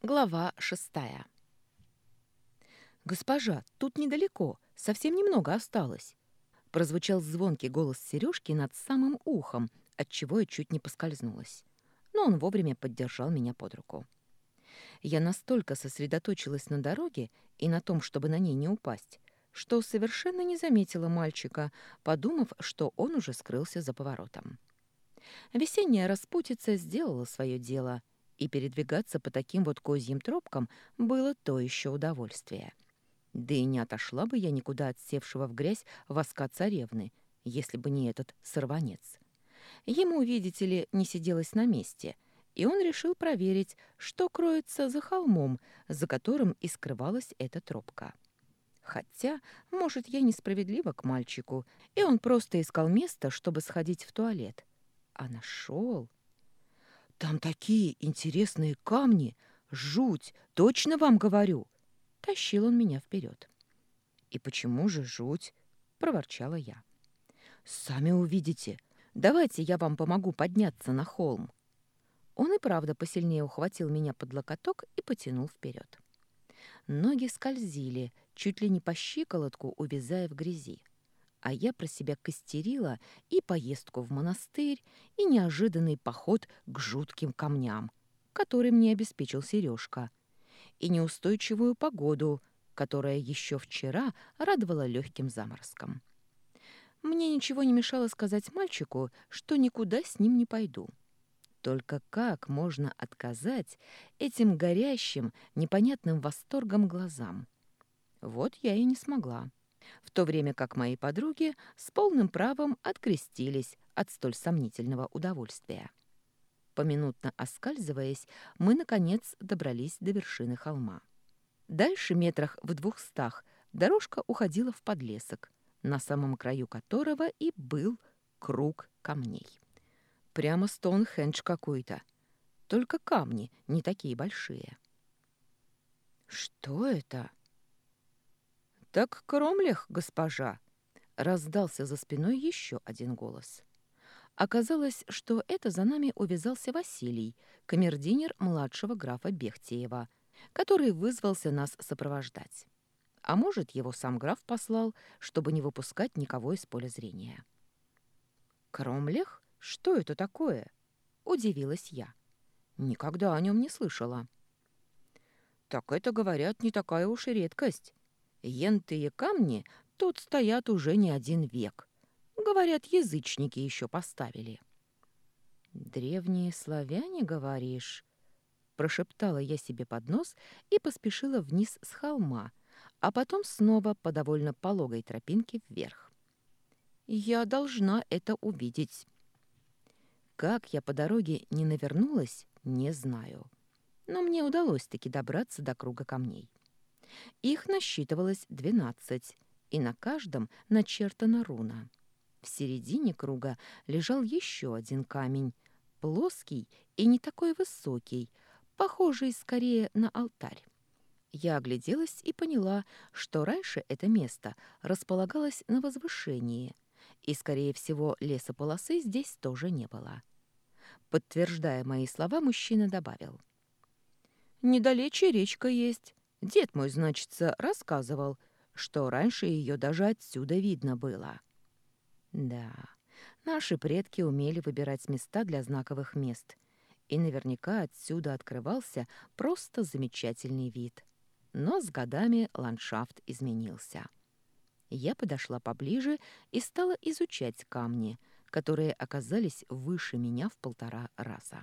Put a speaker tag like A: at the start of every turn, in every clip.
A: Глава 6. «Госпожа, тут недалеко, совсем немного осталось», — прозвучал звонкий голос Сережки над самым ухом, отчего я чуть не поскользнулась. Но он вовремя поддержал меня под руку. Я настолько сосредоточилась на дороге и на том, чтобы на ней не упасть, что совершенно не заметила мальчика, подумав, что он уже скрылся за поворотом. Весенняя распутица сделала свое дело, и передвигаться по таким вот козьим тропкам было то еще удовольствие. Да и не отошла бы я никуда от севшего в грязь воска царевны, если бы не этот сорванец. Ему, видите ли, не сиделось на месте, и он решил проверить, что кроется за холмом, за которым и скрывалась эта тропка. Хотя, может, я несправедлива к мальчику, и он просто искал место, чтобы сходить в туалет. А нашел. «Там такие интересные камни! Жуть! Точно вам говорю!» Тащил он меня вперед. «И почему же жуть?» — проворчала я. «Сами увидите. Давайте я вам помогу подняться на холм». Он и правда посильнее ухватил меня под локоток и потянул вперед. Ноги скользили, чуть ли не по щиколотку, увязая в грязи. А я про себя костерила и поездку в монастырь, и неожиданный поход к жутким камням, который мне обеспечил Сережка, и неустойчивую погоду, которая еще вчера радовала легким заморозком. Мне ничего не мешало сказать мальчику, что никуда с ним не пойду. Только как можно отказать этим горящим, непонятным восторгом глазам? Вот я и не смогла. В то время как мои подруги с полным правом открестились от столь сомнительного удовольствия. Поминутно оскальзываясь, мы, наконец, добрались до вершины холма. Дальше, метрах в 200, дорожка уходила в подлесок, на самом краю которого и был круг камней. Прямо Стоунхендж какой-то. Только камни не такие большие. «Что это?» «Так Кромлях, госпожа!» — раздался за спиной еще один голос. Оказалось, что это за нами увязался Василий, камердинер младшего графа Бехтеева, который вызвался нас сопровождать. А может, его сам граф послал, чтобы не выпускать никого из поля зрения. «Кромлех? Что это такое?» — удивилась я. Никогда о нем не слышала. «Так это, говорят, не такая уж и редкость. Ентые камни тут стоят уже не один век. Говорят, язычники еще поставили». «Древние славяне, говоришь?» Прошептала я себе под нос и поспешила вниз с холма, а потом снова по довольно пологой тропинке вверх. «Я должна это увидеть». Как я по дороге не навернулась, не знаю. Но мне удалось таки добраться до круга камней. Их насчитывалось 12, и на каждом начертана руна. В середине круга лежал еще один камень, плоский и не такой высокий, похожий скорее на алтарь. Я огляделась и поняла, что раньше это место располагалось на возвышении, и, скорее всего, лесополосы здесь тоже не было. Подтверждая мои слова, мужчина добавил. «Недалече речка есть. Дед мой, значится, рассказывал, что раньше ее даже отсюда видно было». Да, наши предки умели выбирать места для знаковых мест, и наверняка отсюда открывался просто замечательный вид. Но с годами ландшафт изменился. Я подошла поближе и стала изучать камни, которые оказались выше меня в 1,5 раза.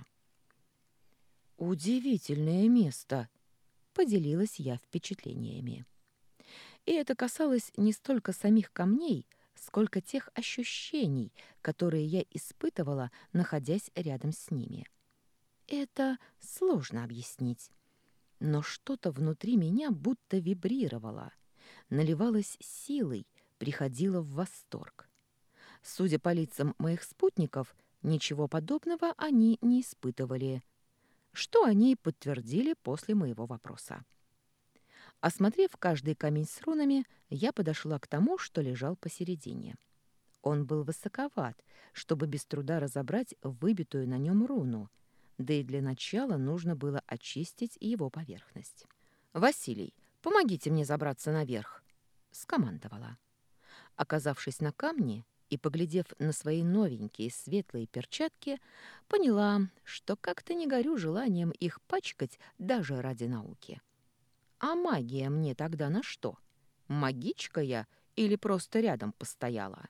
A: «Удивительное место!» — поделилась я впечатлениями. И это касалось не столько самих камней, сколько тех ощущений, которые я испытывала, находясь рядом с ними. Это сложно объяснить. Но что-то внутри меня будто вибрировало, наливалось силой, приходило в восторг. Судя по лицам моих спутников, ничего подобного они не испытывали, что они и подтвердили после моего вопроса. Осмотрев каждый камень с рунами, я подошла к тому, что лежал посередине. Он был высоковат, чтобы без труда разобрать выбитую на нем руну, Да и для начала нужно было очистить его поверхность. «Василий, помогите мне забраться наверх!» — скомандовала. Оказавшись на камне и поглядев на свои новенькие светлые перчатки, поняла, что как-то не горю желанием их пачкать даже ради науки. А магия мне тогда на что? Магичка я или просто рядом постояла?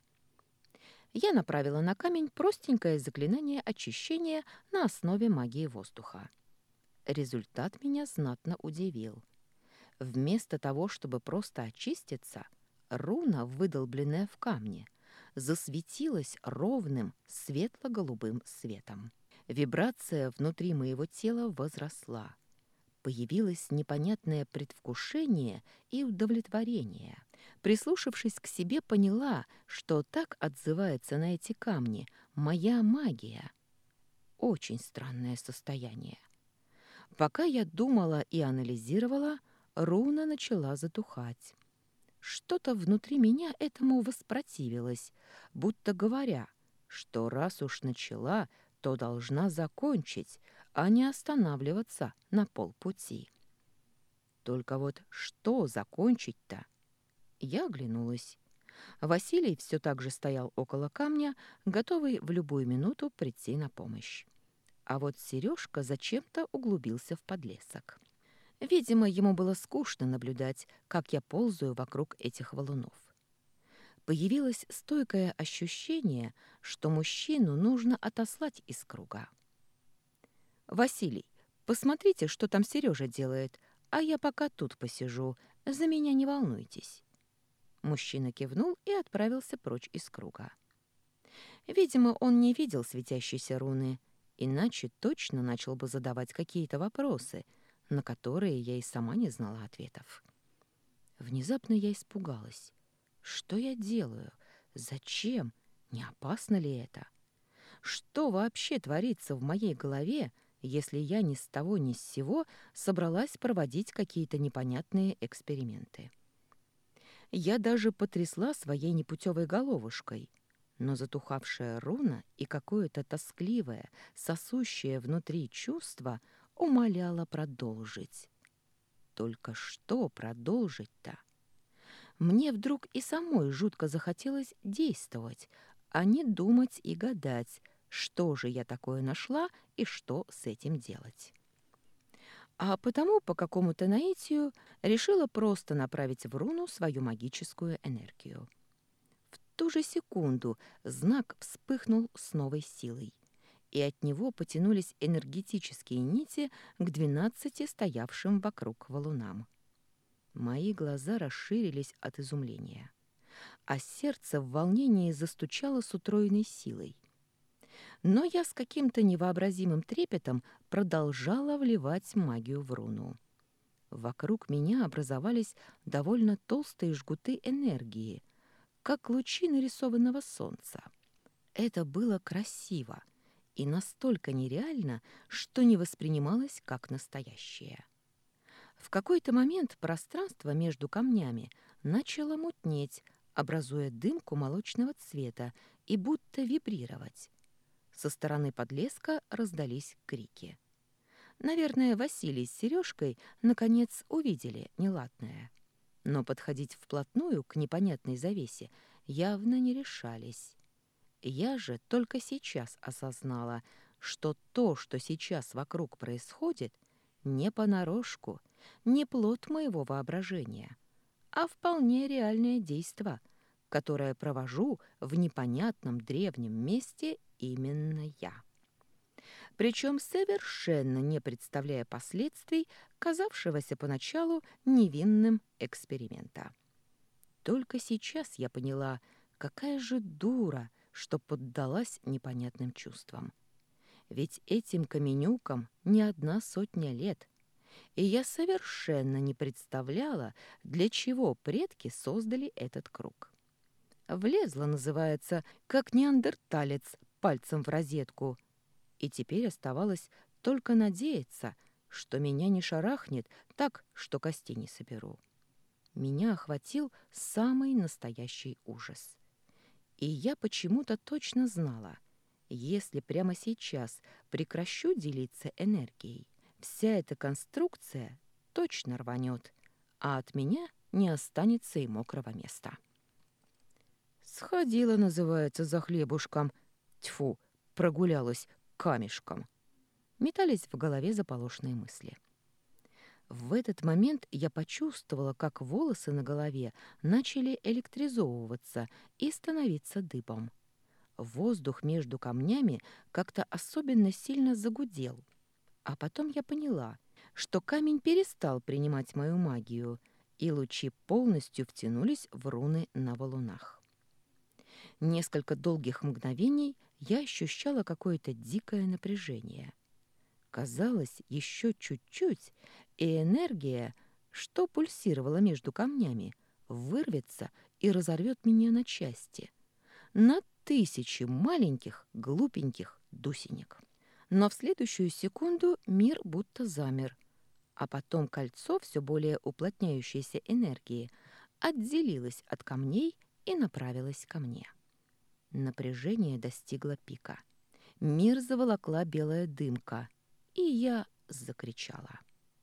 A: Я направила на камень простенькое заклинание очищения на основе магии воздуха. Результат меня знатно удивил. Вместо того, чтобы просто очиститься, руна, выдолбленная в камне, засветилась ровным светло-голубым светом. Вибрация внутри моего тела возросла. Появилось непонятное предвкушение и удовлетворение. Прислушавшись к себе, поняла, что так отзывается на эти камни моя магия. Очень странное состояние. Пока я думала и анализировала, руна начала затухать. Что-то внутри меня этому воспротивилось, будто говоря, что раз уж начала, то должна закончить, а не останавливаться на полпути. Только вот что закончить-то? Я оглянулась. Василий все так же стоял около камня, готовый в любую минуту прийти на помощь. А вот Сережка зачем-то углубился в подлесок. Видимо, ему было скучно наблюдать, как я ползаю вокруг этих валунов. Появилось стойкое ощущение, что мужчину нужно отослать из круга. «Василий, посмотрите, что там Сережа делает, а я пока тут посижу, за меня не волнуйтесь». Мужчина кивнул и отправился прочь из круга. Видимо, он не видел светящейся руны, иначе точно начал бы задавать какие-то вопросы, на которые я и сама не знала ответов. Внезапно я испугалась. Что я делаю? Зачем? Не опасно ли это? Что вообще творится в моей голове, если я ни с того ни с сего собралась проводить какие-то непонятные эксперименты? Я даже потрясла своей непутевой головушкой, но затухавшая руна и какое-то тоскливое, сосущее внутри чувство умоляло продолжить. Только что продолжить-то? Мне вдруг и самой жутко захотелось действовать, а не думать и гадать, что же я такое нашла и что с этим делать. А потому по какому-то наитию решила просто направить в руну свою магическую энергию. В ту же секунду знак вспыхнул с новой силой, и от него потянулись энергетические нити к 12 стоявшим вокруг валунам. Мои глаза расширились от изумления, а сердце в волнении застучало с утроенной силой. Но я с каким-то невообразимым трепетом продолжала вливать магию в руну. Вокруг меня образовались довольно толстые жгуты энергии, как лучи нарисованного солнца. Это было красиво и настолько нереально, что не воспринималось как настоящее. В какой-то момент пространство между камнями начало мутнеть, образуя дымку молочного цвета и будто вибрировать. Со стороны подлеска раздались крики. Наверное, Василий с Сережкой наконец увидели неладное. Но подходить вплотную к непонятной завесе явно не решались. Я же только сейчас осознала, что то, что сейчас вокруг происходит, не понарошку, не плод моего воображения, а вполне реальное действо, которое провожу в непонятном древнем месте именно я. Причем совершенно не представляя последствий казавшегося поначалу невинным эксперимента. Только сейчас я поняла, какая же дура, что поддалась непонятным чувствам. Ведь этим каменюкам не 1 сотня лет, и я совершенно не представляла, для чего предки создали этот круг. Влезла, называется, как неандерталец, пальцем в розетку, и теперь оставалось только надеяться, что меня не шарахнет так, что костей не соберу. Меня охватил самый настоящий ужас. И я почему-то точно знала, Если прямо сейчас прекращу делиться энергией, вся эта конструкция точно рванет, а от меня не останется и мокрого места. Сходила, называется, за хлебушком. Тьфу, прогулялась камешком. Метались в голове заполошные мысли. В этот момент я почувствовала, как волосы на голове начали электризовываться и становиться дыбом. Воздух между камнями как-то особенно сильно загудел. А потом я поняла, что камень перестал принимать мою магию, и лучи полностью втянулись в руны на валунах. Несколько долгих мгновений я ощущала какое-то дикое напряжение. Казалось, еще чуть-чуть, и энергия, что пульсировала между камнями, вырвется и разорвет меня на части. На тысячи маленьких, глупеньких дусенек. Но в следующую секунду мир будто замер, а потом кольцо все более уплотняющейся энергии отделилось от камней и направилось ко мне. Напряжение достигло пика. Мир заволокла белая дымка, и я закричала.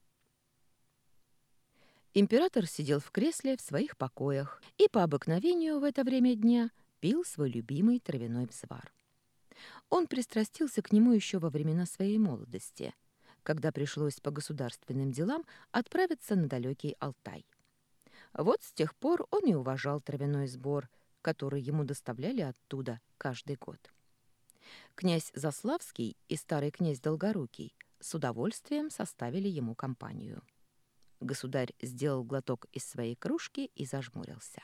A: Император сидел в кресле в своих покоях и по обыкновению в это время дня пил свой любимый травяной взвар. Он пристрастился к нему еще во времена своей молодости, когда пришлось по государственным делам отправиться на далекий Алтай. Вот с тех пор он и уважал травяной сбор, который ему доставляли оттуда каждый год. Князь Заславский и старый князь Долгорукий с удовольствием составили ему компанию. Государь сделал глоток из своей кружки и зажмурился.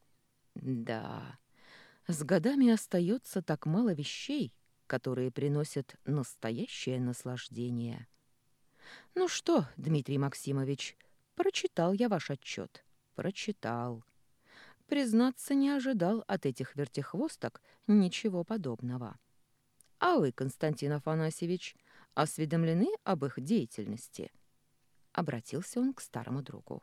A: Да, с годами остается так мало вещей, которые приносят настоящее наслаждение. Ну что, Дмитрий Максимович, прочитал я ваш отчет. Прочитал. Признаться, не ожидал от этих вертихвосток ничего подобного. А вы, Константин Афанасьевич, осведомлены об их деятельности? Обратился он к старому другу.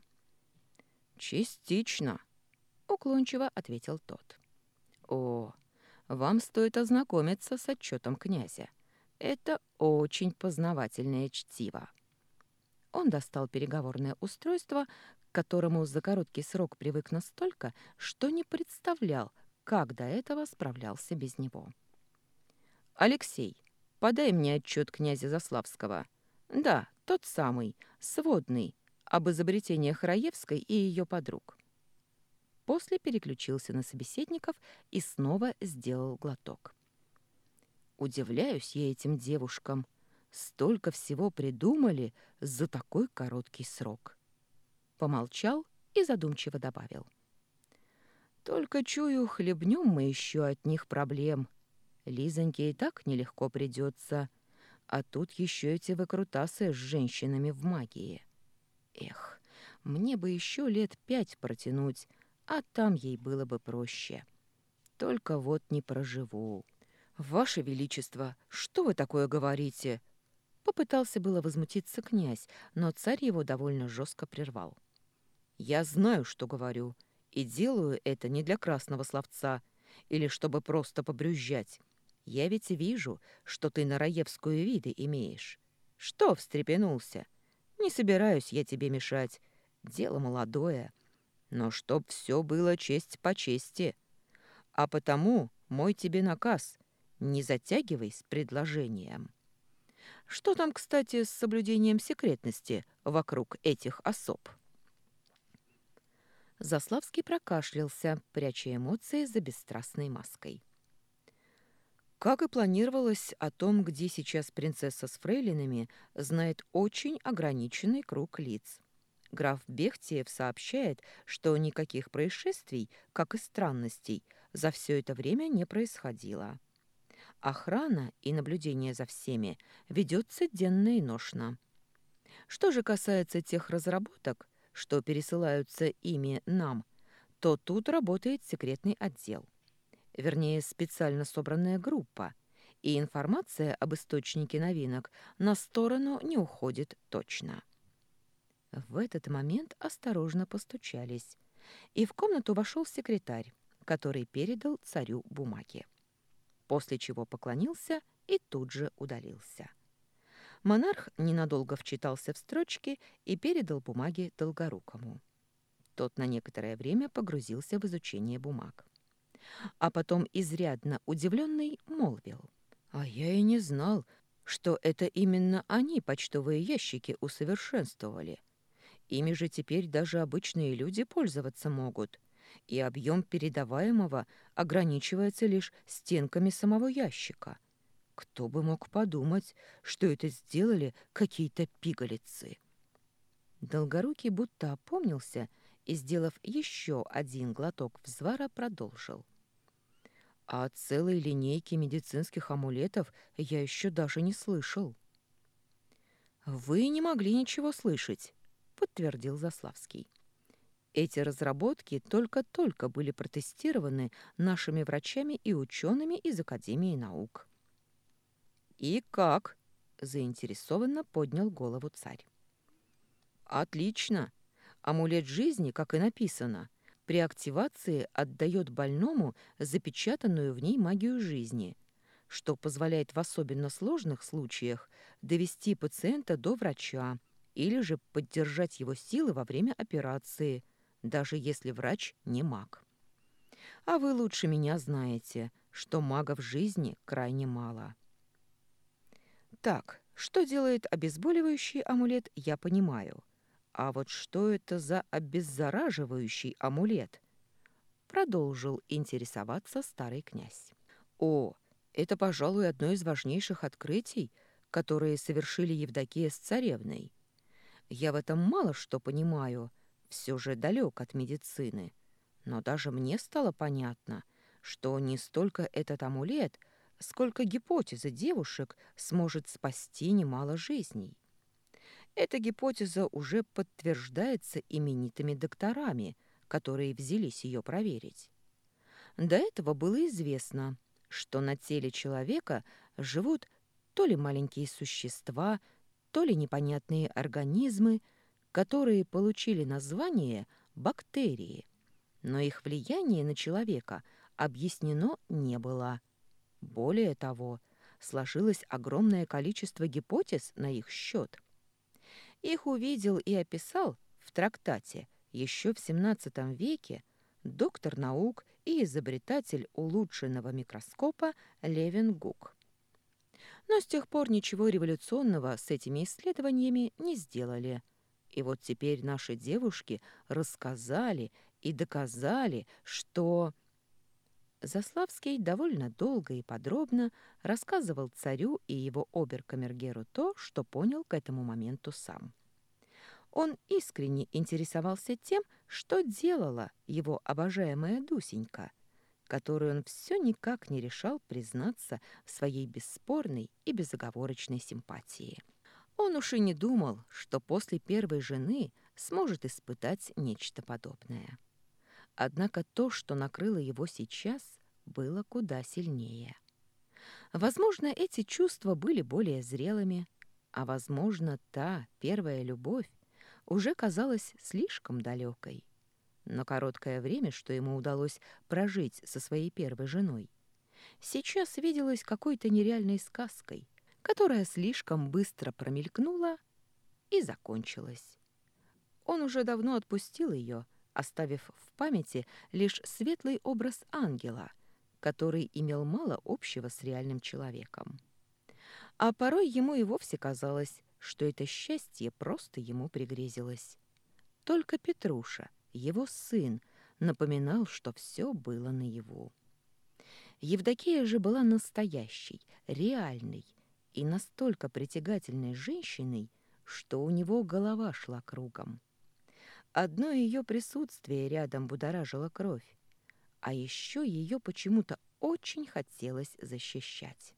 A: Частично, уклончиво ответил тот. О, вам стоит ознакомиться с отчетом князя. Это очень познавательное чтиво. Он достал переговорное устройство, к которому за короткий срок привык настолько, что не представлял, как до этого справлялся без него. «Алексей, подай мне отчет князя Заславского. Да, тот самый, сводный, об изобретениях Раевской и ее подруг». После переключился на собеседников и снова сделал глоток. «Удивляюсь я этим девушкам. Столько всего придумали за такой короткий срок». Помолчал и задумчиво добавил. «Только чую, хлебнем мы еще от них проблем. Лизоньке и так нелегко придется, а тут еще эти выкрутасы с женщинами в магии. Эх, мне бы еще лет 5 протянуть, а там ей было бы проще. Только вот не проживу». «Ваше Величество, что вы такое говорите?» Попытался было возмутиться князь, но царь его довольно жестко прервал. «Я знаю, что говорю, и делаю это не для красного словца или чтобы просто побрюзжать. Я ведь вижу, что ты на Раевскую виды имеешь. Что встрепенулся? Не собираюсь я тебе мешать. Дело молодое. Но чтоб все было честь по чести. А потому мой тебе наказ — не затягивай с предложением». Что там, кстати, с соблюдением секретности вокруг этих особ? Заславский прокашлялся, пряча эмоции за бесстрастной маской. Как и планировалось, о том, где сейчас принцесса с фрейлинами, знает очень ограниченный круг лиц. Граф Бехтиев сообщает, что никаких происшествий, как и странностей, за все это время не происходило. Охрана и наблюдение за всеми ведется денно и ношно. Что же касается тех разработок, что пересылаются ими нам, то тут работает секретный отдел. Вернее, специально собранная группа, и информация об источнике новинок на сторону не уходит точно. В этот момент осторожно постучались, и в комнату вошел секретарь, который передал царю бумаги. после чего поклонился и тут же удалился. Монарх ненадолго вчитался в строчки и передал бумаги Долгорукому. Тот на некоторое время погрузился в изучение бумаг. А потом, изрядно удивленный, молвил. «А я и не знал, что это именно они почтовые ящики усовершенствовали. Ими же теперь даже обычные люди пользоваться могут, и объем передаваемого ограничивается лишь стенками самого ящика. Кто бы мог подумать, что это сделали какие-то пигалицы?» Долгорукий будто опомнился и, сделав еще один глоток взвара, продолжил. «А о целой линейке медицинских амулетов я еще даже не слышал». «Вы не могли ничего слышать», — подтвердил Заславский. «Эти разработки только-только были протестированы нашими врачами и учеными из Академии наук». «И как?» — заинтересованно поднял голову царь. «Отлично. Амулет жизни, как и написано, при активации отдает больному запечатанную в ней магию жизни, что позволяет в особенно сложных случаях довести пациента до врача или же поддержать его силы во время операции, даже если врач не маг. А вы лучше меня знаете, что магов жизни крайне мало». Так, что делает обезболивающий амулет, я понимаю. А вот что это за обеззараживающий амулет? Продолжил интересоваться старый князь. О, это, пожалуй, одно из важнейших открытий, которые совершили Евдокия с царевной. Я в этом мало что понимаю, все же далек от медицины. Но даже мне стало понятно, что не столько этот амулет, сколько гипотеза девушек сможет спасти немало жизней. Эта гипотеза уже подтверждается именитыми докторами, которые взялись ее проверить. До этого было известно, что на теле человека живут то ли маленькие существа, то ли непонятные организмы, которые получили название бактерии, но их влияние на человека объяснено не было. Более того, сложилось огромное количество гипотез на их счет. Их увидел и описал в трактате еще в XVII веке доктор наук и изобретатель улучшенного микроскопа Левенгук. Но с тех пор ничего революционного с этими исследованиями не сделали. И вот теперь наши девушки рассказали и доказали, что... Заславский довольно долго и подробно рассказывал царю и его обер-камергеру то, что понял к этому моменту сам. Он искренне интересовался тем, что делала его обожаемая Дусенька, которой он все никак не решал признаться в своей бесспорной и безоговорочной симпатии. Он уж и не думал, что после первой жены сможет испытать нечто подобное. Однако то, что накрыло его сейчас, было куда сильнее. Возможно, эти чувства были более зрелыми, а, возможно, та первая любовь уже казалась слишком далекой. Но короткое время, что ему удалось прожить со своей первой женой, сейчас виделось какой-то нереальной сказкой, которая слишком быстро промелькнула и закончилась. Он уже давно отпустил ее, оставив в памяти лишь светлый образ ангела, который имел мало общего с реальным человеком. А порой ему и вовсе казалось, что это счастье просто ему пригрезилось. Только Петруша, его сын, напоминал, что все было наяву. Евдокия же была настоящей, реальной и настолько притягательной женщиной, что у него голова шла кругом. Одно ее присутствие рядом будоражило кровь, а еще ее почему-то очень хотелось защищать.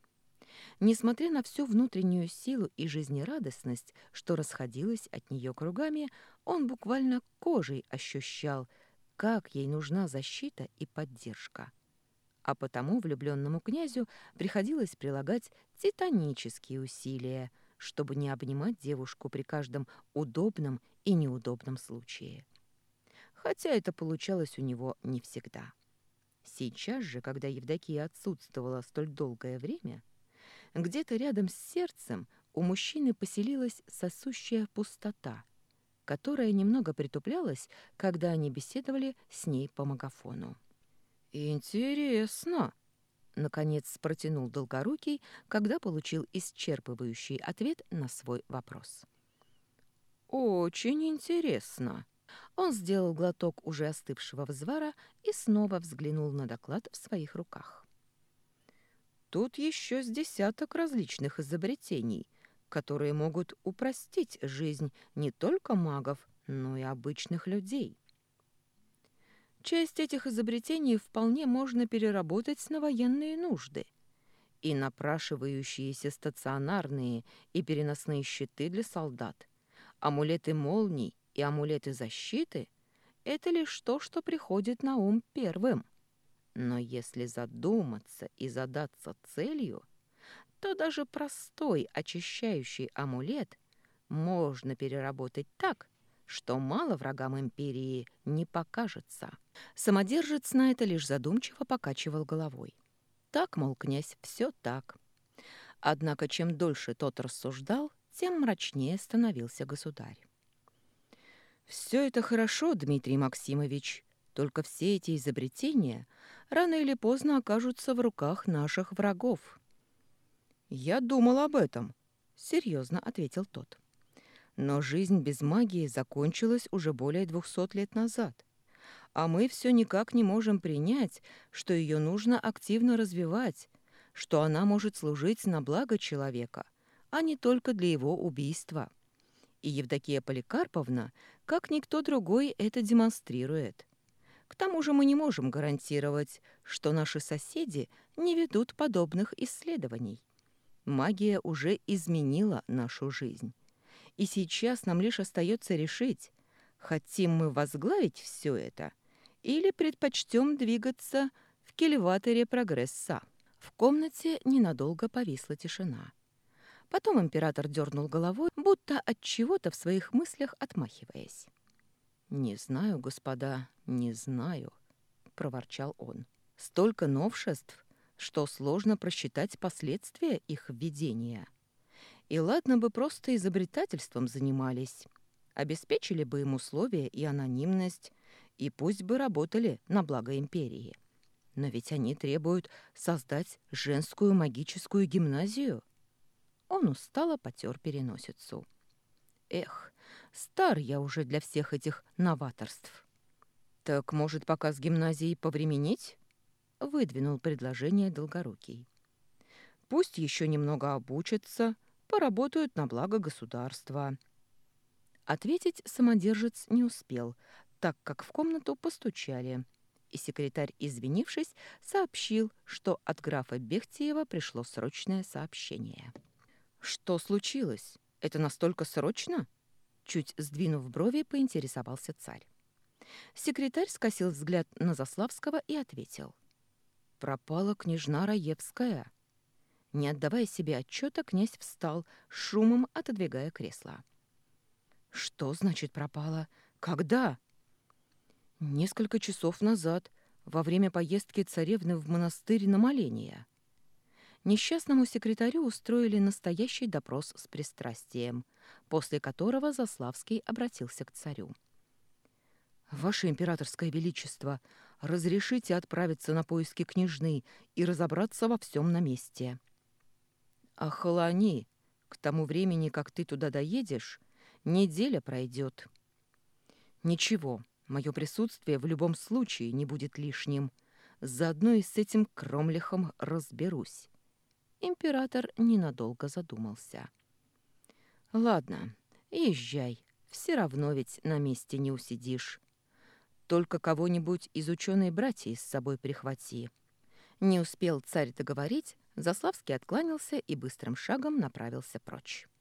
A: Несмотря на всю внутреннюю силу и жизнерадостность, что расходилась от нее кругами, он буквально кожей ощущал, как ей нужна защита и поддержка. А потому влюбленному князю приходилось прилагать титанические усилия, чтобы не обнимать девушку при каждом удобном и неудобном случае. Хотя это получалось у него не всегда. Сейчас же, когда Евдокия отсутствовала столь долгое время, где-то рядом с сердцем у мужчины поселилась сосущая пустота, которая немного притуплялась, когда они беседовали с ней по магафону. «Интересно», — наконец протянул Долгорукий, когда получил исчерпывающий ответ на свой вопрос. «Очень интересно». Он сделал глоток уже остывшего взвара и снова взглянул на доклад в своих руках. «Тут еще с десяток различных изобретений, которые могут упростить жизнь не только магов, но и обычных людей. Часть этих изобретений вполне можно переработать на военные нужды, и напрашивающиеся стационарные и переносные щиты для солдат, амулеты молний и амулеты защиты — это лишь то, что приходит на ум первым. Но если задуматься и задаться целью, то даже простой очищающий амулет можно переработать так, что мало врагам империи не покажется. Самодержец на это лишь задумчиво покачивал головой. Так, мол, князь, все так. Однако чем дольше тот рассуждал, тем мрачнее становился государь. «Все это хорошо, Дмитрий Максимович, только все эти изобретения рано или поздно окажутся в руках наших врагов». «Я думал об этом», — серьезно ответил тот. «Но жизнь без магии закончилась уже более 200 лет назад, а мы все никак не можем принять, что ее нужно активно развивать, что она может служить на благо человека, а не только для его убийства. И Евдокия Поликарповна, как никто другой, это демонстрирует. К тому же мы не можем гарантировать, что наши соседи не ведут подобных исследований. Магия уже изменила нашу жизнь. И сейчас нам лишь остается решить, хотим мы возглавить все это или предпочтем двигаться в кильваторе прогресса». В комнате ненадолго повисла тишина. Потом император дернул головой, будто от чего-то в своих мыслях отмахиваясь. «Не знаю, господа, не знаю», — проворчал он. «Столько новшеств, что сложно просчитать последствия их введения. И ладно бы просто изобретательством занимались, обеспечили бы им условия и анонимность, и пусть бы работали на благо империи. Но ведь они требуют создать женскую магическую гимназию». Он устало потер переносицу. «Эх, стар я уже для всех этих новаторств». «Так, может, пока с гимназией повременить?» — выдвинул предложение Долгорукий. «Пусть еще немного обучатся, поработают на благо государства». Ответить самодержец не успел, так как в комнату постучали, и секретарь, извинившись, сообщил, что от графа Бехтиева пришло срочное сообщение. «Что случилось? Это настолько срочно?» Чуть сдвинув брови, поинтересовался царь. Секретарь скосил взгляд на Заславского и ответил. «Пропала княжна Раевская». Не отдавая себе отчета, князь встал, шумом отодвигая кресло. «Что значит пропала? Когда?» «Несколько часов назад, во время поездки царевны в монастырь на моление». Несчастному секретарю устроили настоящий допрос с пристрастием, после которого Заславский обратился к царю. «Ваше императорское величество, разрешите отправиться на поиски княжны и разобраться во всем на месте». «Охолони, к тому времени, как ты туда доедешь, неделя пройдет». «Ничего, мое присутствие в любом случае не будет лишним. Заодно и с этим Кромлихом разберусь». Император ненадолго задумался. «Ладно, езжай, все равно ведь на месте не усидишь. Только кого-нибудь из ученой-братьей с собой прихвати». Не успел царь договорить, Заславский откланялся и быстрым шагом направился прочь.